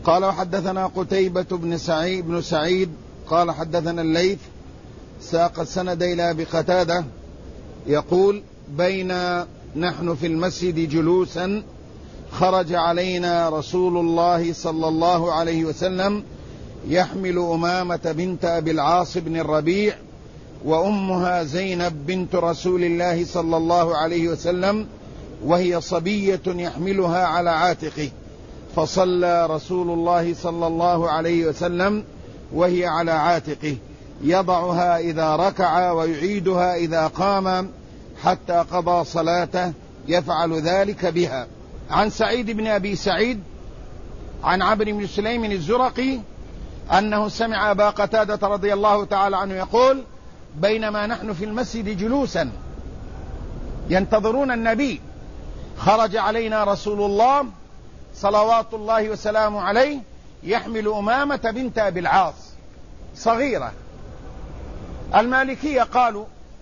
قال وحدثنا قتيبة بن سعيد قال حدثنا الليث ساق السند إلى أبي قتادة يقول بين نحن في المسجد جلوسا خرج علينا رسول الله صلى الله عليه وسلم يحمل أمامة بنت أبي العاص بن الربيع وأمها زينب بنت رسول الله صلى الله عليه وسلم وهي صبية يحملها على عاتقه، فصلى رسول الله صلى الله عليه وسلم وهي على عاتقه يضعها إذا ركع ويعيدها إذا قام حتى قضى صلاته يفعل ذلك بها. عن سعيد بن أبي سعيد عن عمرو بن سليم الزرقي أنه سمع أبا قتادة رضي الله تعالى عنه يقول بينما نحن في المسجد جلوسا ينتظرون النبي خرج علينا رسول الله صلوات الله وسلامه عليه يحمل أمامة بنت أبي العاص صغيرة. المالكية قالوا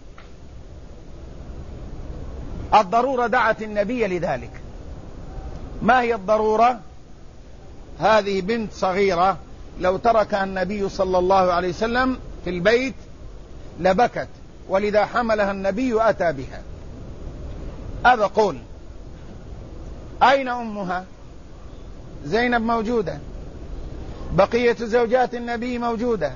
الضرورة دعت النبي لذلك. ما هي الضرورة؟ هذه بنت صغيرة لو تركها النبي صلى الله عليه وسلم في البيت لبكت، ولذا حملها النبي أتى بها. هذا قول. أين أمها؟ زينب موجودة، بقية زوجات النبي موجودة،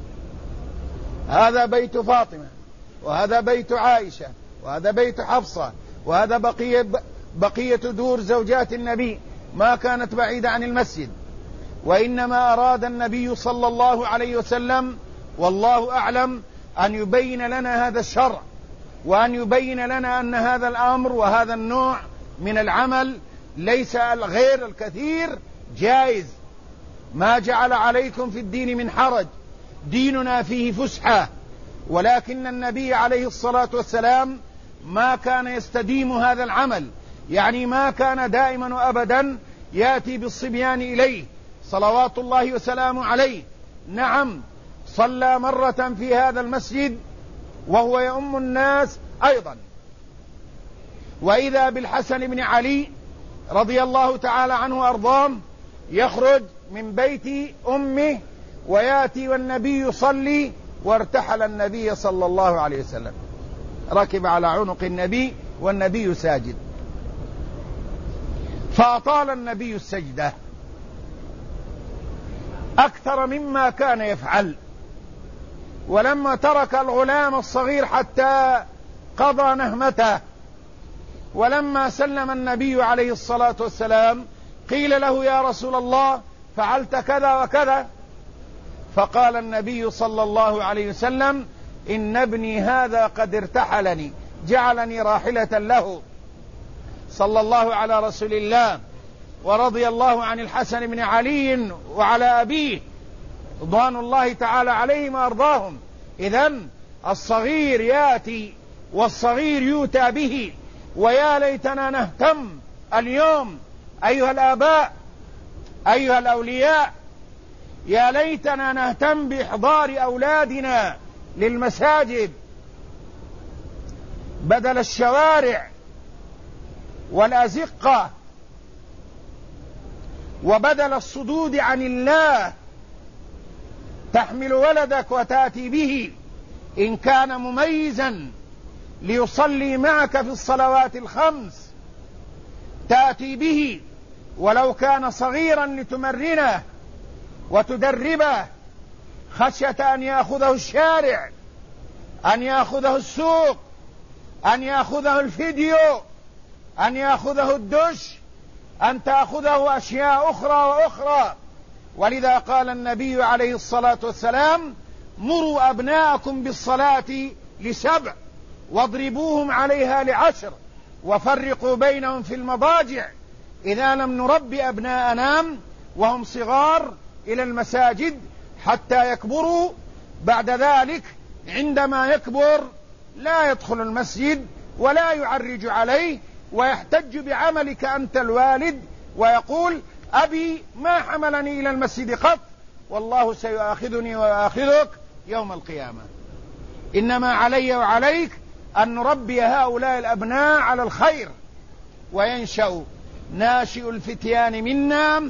هذا بيت فاطمة وهذا بيت عائشة وهذا بيت حفصة وهذا بقية دور زوجات النبي، ما كانت بعيدة عن المسجد. وإنما أراد النبي صلى الله عليه وسلم والله أعلم أن يبين لنا هذا الشرع، وأن يبين لنا أن هذا الأمر وهذا النوع من العمل ليس الغير الكثير جائز. ما جعل عليكم في الدين من حرج، ديننا فيه فسحة. ولكن النبي عليه الصلاة والسلام ما كان يستديم هذا العمل، يعني ما كان دائما وأبدا يأتي بالصبيان إليه صلوات الله وسلامه عليه. نعم صلى مرة في هذا المسجد وهو يؤم الناس أيضا، وإذا بالحسن بن علي رضي الله تعالى عنه وأرضاه يخرج من بيت أمه ويأتي والنبي يصلي، وارتحل النبي صلى الله عليه وسلم، ركب على عنق النبي والنبي ساجد، فأطال النبي السجدة أكثر مما كان يفعل. ولما ترك الغلام الصغير حتى قضى نهمته، ولما سلم النبي عليه الصلاة والسلام قيل له يا رسول الله فعلت كذا وكذا، فقال النبي صلى الله عليه وسلم إن ابني هذا قد ارتحلني، جعلني راحلة له. صلى الله على رسول الله. ورضي الله عن الحسن بن علي وعلى أبيه رضوان الله تعالى عليهم وأرضاهم. إذن الصغير يأتي والصغير يؤتى به. ويا ليتنا نهتم اليوم أيها الآباء أيها الأولياء، يا ليتنا نهتم بإحضار أولادنا للمساجد بدل الشوارع والأزقة، وبدل الصدود عن الله. تحمل ولدك وتأتي به إن كان مميزا ليصلي معك في الصلوات الخمس، تأتي به ولو كان صغيرا لتمرنه وتدربه، خشية أن يأخذه الشارع، أن يأخذه السوق، أن يأخذه الفيديو، أن يأخذه الدش، أن تأخذه أشياء أخرى وأخرى. ولذا قال النبي عليه الصلاة والسلام مروا أبناءكم بالصلاة ل7 واضربوهم عليها ل10 وفرقوا بينهم في المضاجع. إذا لم نربي أبناءنا وهم صغار إلى المساجد حتى يكبروا، بعد ذلك عندما يكبر لا يدخل المسجد ولا يعرج عليه، ويحتج بعملك أنت الوالد ويقول أبي ما حملني إلى المسجد قط، والله سيؤاخذني ويؤاخذك يوم القيامة. إنما علي وعليك أن نربي هؤلاء الأبناء على الخير، وينشأ ناشئ الفتيان منا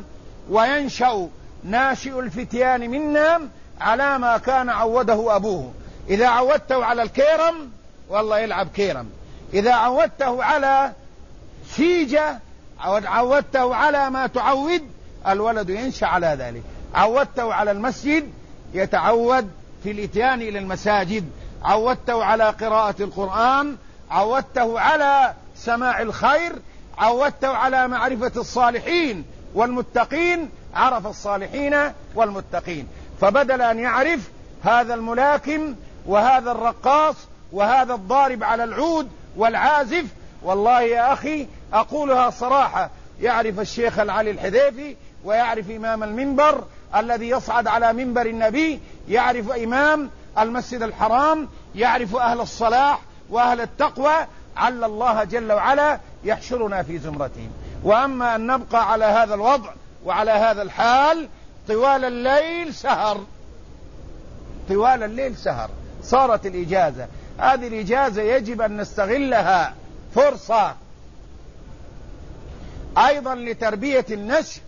وينشأ ناشئ الفتيان منا على ما كان عوده أبوه. إذا عودته على الكيرم والله يلعب كيرم، إذا عودته على سيجة عودته على ما تعود الولد ينشأ على ذلك. عودته على المسجد يتعود في الإتيان إلى المساجد، عودته على قراءة القرآن، عودته على سماع الخير، عودته على معرفة الصالحين والمتقين، عرف الصالحين والمتقين. فبدل أن يعرف هذا الملاكم وهذا الرقاص وهذا الضارب على العود والعازف، والله يا أخي أقولها صراحة، يعرف الشيخ العلي الحذيفي، ويعرف إمام المنبر الذي يصعد على منبر النبي، يعرف إمام المسجد الحرام، يعرف أهل الصلاح وأهل التقوى، عل الله جل وعلا يحشرنا في زمرتهم. وأما أن نبقى على هذا الوضع وعلى هذا الحال طوال الليل سهر، طوال الليل سهر، صارت الإجازة، هذه الإجازة يجب أن نستغلها فرصة أيضا لتربية النشء.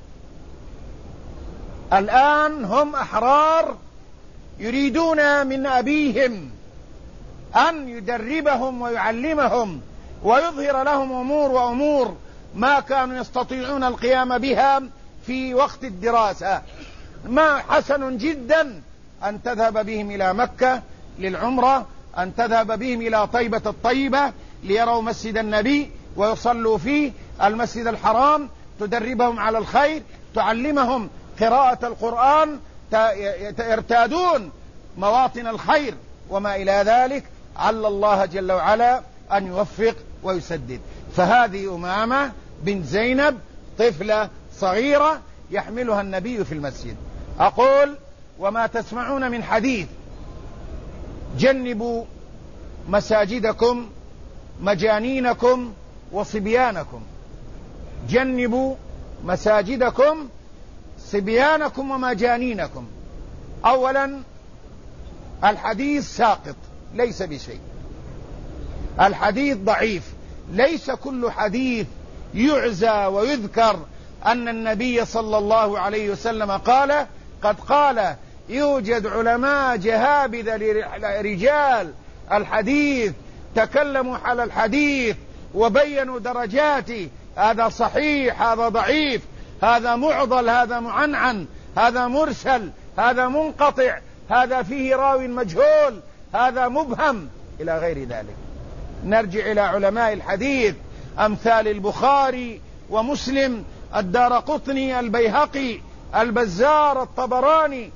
الآن هم أحرار يريدون من أبيهم أن يدربهم ويعلمهم ويظهر لهم أمور ما كانوا يستطيعون القيام بها في وقت الدراسة. ما حسن جدا أن تذهب بهم إلى مكة للعمرة، أن تذهب بهم إلى طيبة الطيبة ليروا مسجد النبي ويصلوا فيه، المسجد الحرام، تدربهم على الخير، تعلمهم قراءة القرآن، يرتادون مواطن الخير وما إلى ذلك. عل الله جل وعلا أن يوفق ويسدد. فهذه أمامة بنت زينب طفلة صغيرة يحملها النبي في المسجد. أقول وما تسمعون من حديث جنبوا مساجدكم مجانينكم وصبيانكم، جنبوا مساجدكم صبيانكم ومجانينكم. أولا الحديث ساقط ليس بشيء، الحديث ضعيف، ليس كل حديث يعزى ويذكر أن النبي صلى الله عليه وسلم قال. قد قال يوجد علماء جهابذة لرجال الحديث تكلموا على الحديث وبينوا درجاته، هذا صحيح، هذا ضعيف، هذا معضل، هذا معنعن، هذا مرسل، هذا منقطع، هذا فيه راو مجهول، هذا مبهم، إلى غير ذلك. نرجع إلى علماء الحديث أمثال البخاري ومسلم، الدارقطني، البيهقي، البزار، الطبراني،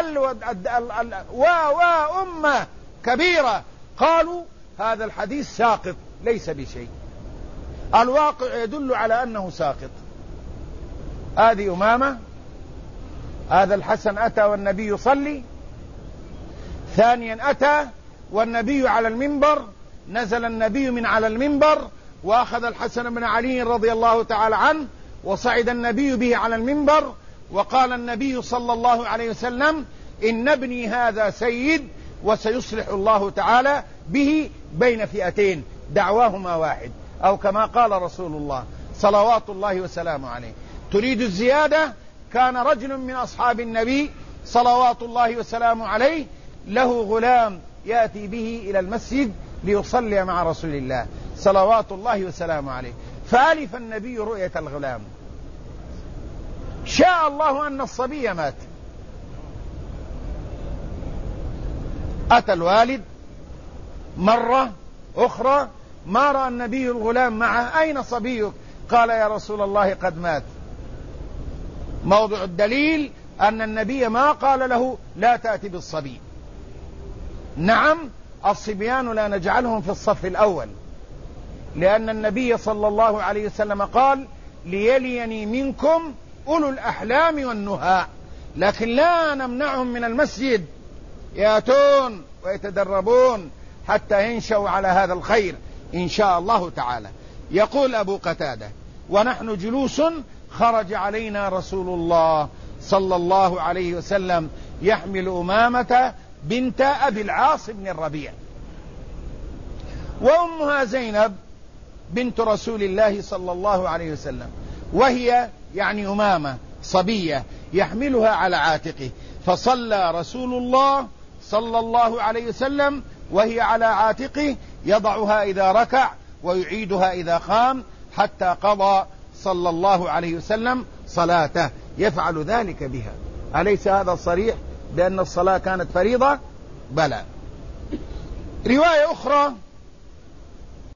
أمة كبيرة قالوا هذا الحديث ساقط ليس بشيء، الواقع يدل على أنه ساقط. هذه أمامة، هذا الحسن أتى والنبي يصلي. ثانيا أتى والنبي على المنبر، نزل النبي من على المنبر وأخذ الحسن بن علي رضي الله تعالى عنه وصعد النبي به على المنبر، وقال النبي صلى الله عليه وسلم إن ابني هذا سيد وسيصلح الله تعالى به بين فئتين دعواهما واحد، أو كما قال رسول الله صلوات الله وسلامه عليه. تريد الزيادة؟ كان رجل من أصحاب النبي صلوات الله وسلامه عليه له غلام يأتي به إلى المسجد ليصلي مع رسول الله صلوات الله وسلامه عليه، فألف النبي رؤية الغلام، شاء الله أن الصبي مات. أتى الوالد مرة أخرى ما رأى النبي الغلام معه، أين صبيك؟ قال يا رسول الله قد مات. موضع الدليل أن النبي ما قال له لا تأتي بالصبي. نعم الصبيان لا نجعلهم في الصف الأول، لأن النبي صلى الله عليه وسلم قال ليليني منكم أولو الأحلام والنهى، لكن لا نمنعهم من المسجد، يأتون ويتدربون حتى ينشأوا على هذا الخير إن شاء الله تعالى. يقول أبو قتادة ونحن جلوس خرج علينا رسول الله صلى الله عليه وسلم يحمل أمامة بنت أبي العاص بن الربيع، وأمها زينب بنت رسول الله صلى الله عليه وسلم، وهي يعني أمامة صبية يحملها على عاتقه، فصلى رسول الله صلى الله عليه وسلم وهي على عاتقه، يضعها إذا ركع ويعيدها إذا قام، حتى قضى صلى الله عليه وسلم صلاته، يفعل ذلك بها. أليس هذا صريح بأن الصلاة كانت فريضة؟ بلى. رواية أخرى